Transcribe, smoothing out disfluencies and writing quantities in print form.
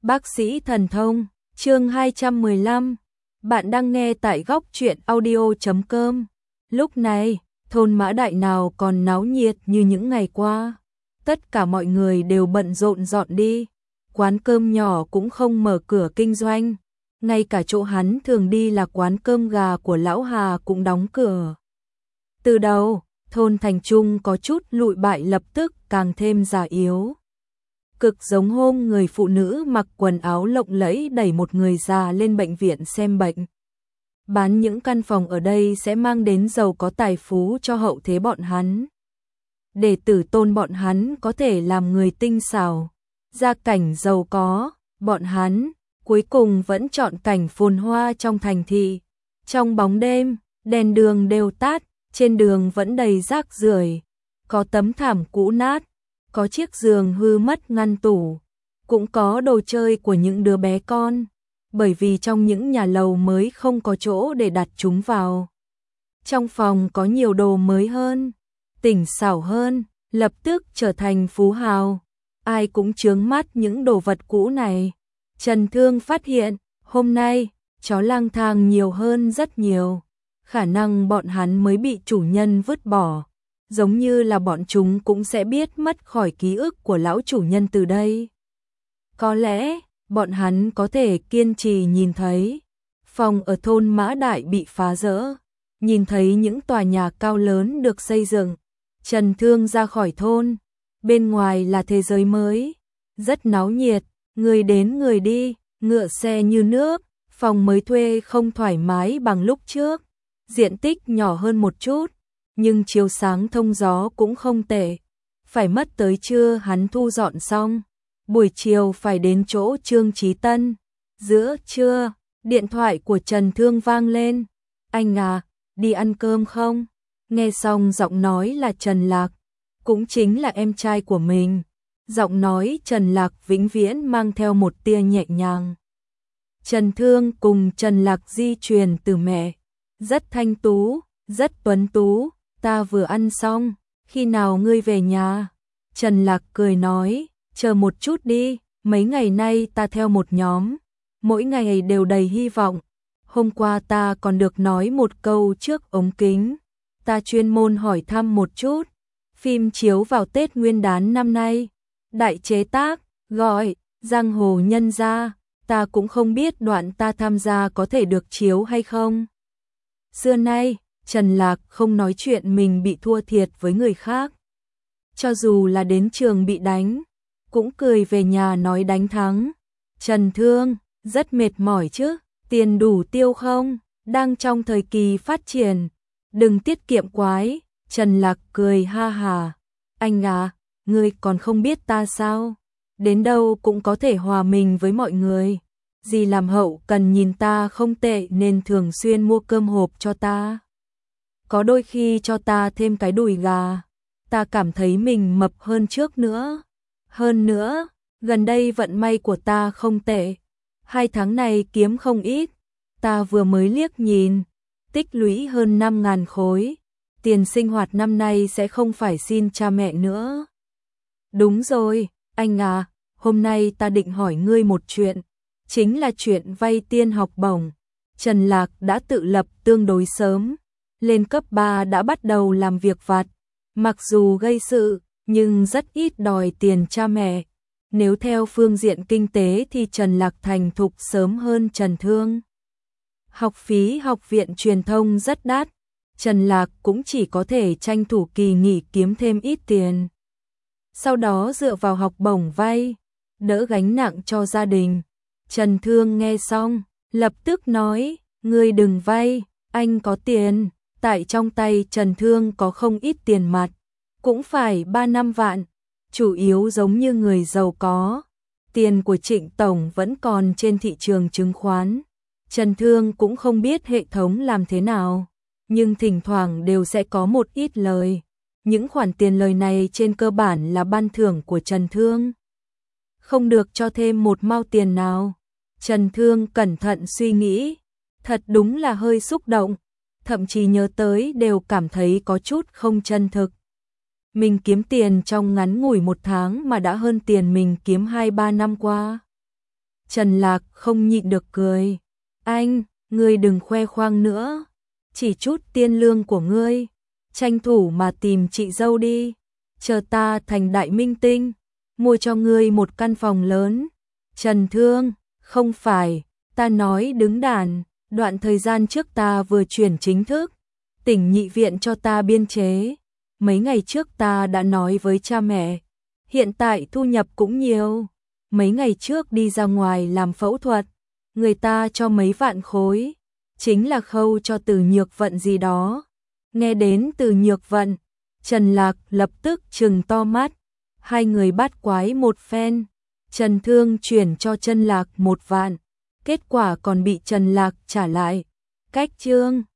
Bác sĩ thần thông, chương 215. Bạn đang nghe tại góc truyện audio.com. Lúc này, thôn Mã Đại nào còn náo nhiệt như những ngày qua. Tất cả mọi người đều bận rộn dọn đi. Quán cơm nhỏ cũng không mở cửa kinh doanh. Ngay cả chỗ hắn thường đi là quán cơm gà của Lão Hà cũng đóng cửa. Từ đầu, thôn Thành Trung có chút lụi bại lập tức càng thêm già yếu. Cực giống hôm người phụ nữ mặc quần áo lộng lẫy đẩy một người già lên bệnh viện xem bệnh. Bán những căn phòng ở đây sẽ mang đến giàu có tài phú cho hậu thế bọn hắn. Để tử tôn bọn hắn có thể làm người tinh xảo, gia cảnh giàu có, bọn hắn cuối cùng vẫn chọn cảnh phồn hoa trong thành thị. Trong bóng đêm, đèn đường đều tắt, trên đường vẫn đầy rác rưởi, có tấm thảm cũ nát, có chiếc giường hư mất ngăn tủ, cũng có đồ chơi của những đứa bé con, bởi vì trong những nhà lầu mới không có chỗ để đặt chúng vào. Trong phòng có nhiều đồ mới hơn, tỉnh xảo hơn, lập tức trở thành phú hào. Ai cũng chướng mắt những đồ vật cũ này. Trần Thương phát hiện, hôm nay, chó lang thang nhiều hơn rất nhiều. Khả năng bọn hắn mới bị chủ nhân vứt bỏ. Giống như là bọn chúng cũng sẽ biết mất khỏi ký ức của lão chủ nhân từ đây. Có lẽ, bọn hắn có thể kiên trì nhìn thấy phòng ở thôn Mã Đại bị phá rỡ, nhìn thấy những tòa nhà cao lớn được xây dựng. Trần Thương ra khỏi thôn, bên ngoài là thế giới mới, rất náo nhiệt, người đến người đi, ngựa xe như nước, phòng mới thuê không thoải mái bằng lúc trước, diện tích nhỏ hơn một chút. Nhưng chiếu sáng thông gió cũng không tệ. Phải mất tới trưa hắn thu dọn xong. Buổi chiều phải đến chỗ Trương Chí Tân. Giữa trưa, điện thoại của Trần Thương vang lên. Anh à, đi ăn cơm không? Nghe xong giọng nói là Trần Lạc, cũng chính là em trai của mình. Giọng nói Trần Lạc vĩnh viễn mang theo một tia nhẹ nhàng. Trần Thương cùng Trần Lạc di truyền từ mẹ. Rất thanh tú, rất tuấn tú. Ta vừa ăn xong, khi nào ngươi về nhà? Trần Lạc cười nói, chờ một chút đi, mấy ngày nay ta theo một nhóm, mỗi ngày đều đầy hy vọng. Hôm qua ta còn được nói một câu trước ống kính, ta chuyên môn hỏi thăm một chút. Phim chiếu vào Tết Nguyên đán năm nay, đại chế tác, gọi, Giang Hồ Nhân Gia, ta cũng không biết đoạn ta tham gia có thể được chiếu hay không. Xưa nay, Trần Lạc không nói chuyện mình bị thua thiệt với người khác. Cho dù là đến trường bị đánh, cũng cười về nhà nói đánh thắng. Trần Thương, rất mệt mỏi chứ, tiền đủ tiêu không? Đang trong thời kỳ phát triển, đừng tiết kiệm quái. Trần Lạc cười ha hà. Anh à, ngươi còn không biết ta sao? Đến đâu cũng có thể hòa mình với mọi người. Dì làm hậu cần nhìn ta không tệ nên thường xuyên mua cơm hộp cho ta. Có đôi khi cho ta thêm cái đùi gà, ta cảm thấy mình mập hơn trước nữa. Hơn nữa, gần đây vận may của ta không tệ, 2 tháng này kiếm không ít, ta vừa mới liếc nhìn, tích lũy hơn 5.000 khối, tiền sinh hoạt năm nay sẽ không phải xin cha mẹ nữa. Đúng rồi, anh à, hôm nay ta định hỏi ngươi một chuyện, chính là chuyện vay tiền học bổng. Trần Lạc đã tự lập tương đối sớm. Lên cấp 3 đã bắt đầu làm việc vặt, mặc dù gây sự, nhưng rất ít đòi tiền cha mẹ. Nếu theo phương diện kinh tế thì Trần Lạc thành thục sớm hơn Trần Thương. Học phí học viện truyền thông rất đắt, Trần Lạc cũng chỉ có thể tranh thủ kỳ nghỉ kiếm thêm ít tiền. Sau đó dựa vào học bổng vay, đỡ gánh nặng cho gia đình. Trần Thương nghe xong, lập tức nói, ngươi đừng vay, anh có tiền. Tại trong tay Trần Thương có không ít tiền mặt, cũng phải 3-5 vạn, chủ yếu giống như người giàu có. Tiền của Trịnh Tổng vẫn còn trên thị trường chứng khoán. Trần Thương cũng không biết hệ thống làm thế nào, nhưng thỉnh thoảng đều sẽ có một ít lời. Những khoản tiền lời này trên cơ bản là ban thưởng của Trần Thương. Không được cho thêm một mao tiền nào. Trần Thương cẩn thận suy nghĩ, thật đúng là hơi xúc động. Thậm chí nhớ tới đều cảm thấy có chút không chân thực. Mình kiếm tiền trong ngắn ngủi 1 tháng mà đã hơn tiền mình kiếm 2-3 năm qua. Trần Lạc không nhịn được cười. Anh, ngươi đừng khoe khoang nữa. Chỉ chút tiền lương của ngươi, tranh thủ mà tìm chị dâu đi. Chờ ta thành đại minh tinh, mua cho ngươi một căn phòng lớn. Trần Thương, không phải, ta nói đứng đàn, đoạn thời gian trước ta vừa chuyển chính thức, tỉnh nhị viện cho ta biên chế. Mấy ngày trước ta đã nói với cha mẹ, hiện tại thu nhập cũng nhiều. Mấy ngày trước đi ra ngoài làm phẫu thuật, người ta cho mấy vạn khối, chính là khâu cho Từ Nhược Vận gì đó. Nghe đến Từ Nhược Vận, Trần Lạc lập tức trừng to mắt, hai người bắt quái một phen. Trần Thương chuyển cho Trần Lạc 1 vạn, kết quả còn bị Trần Lạc trả lại. Cách chương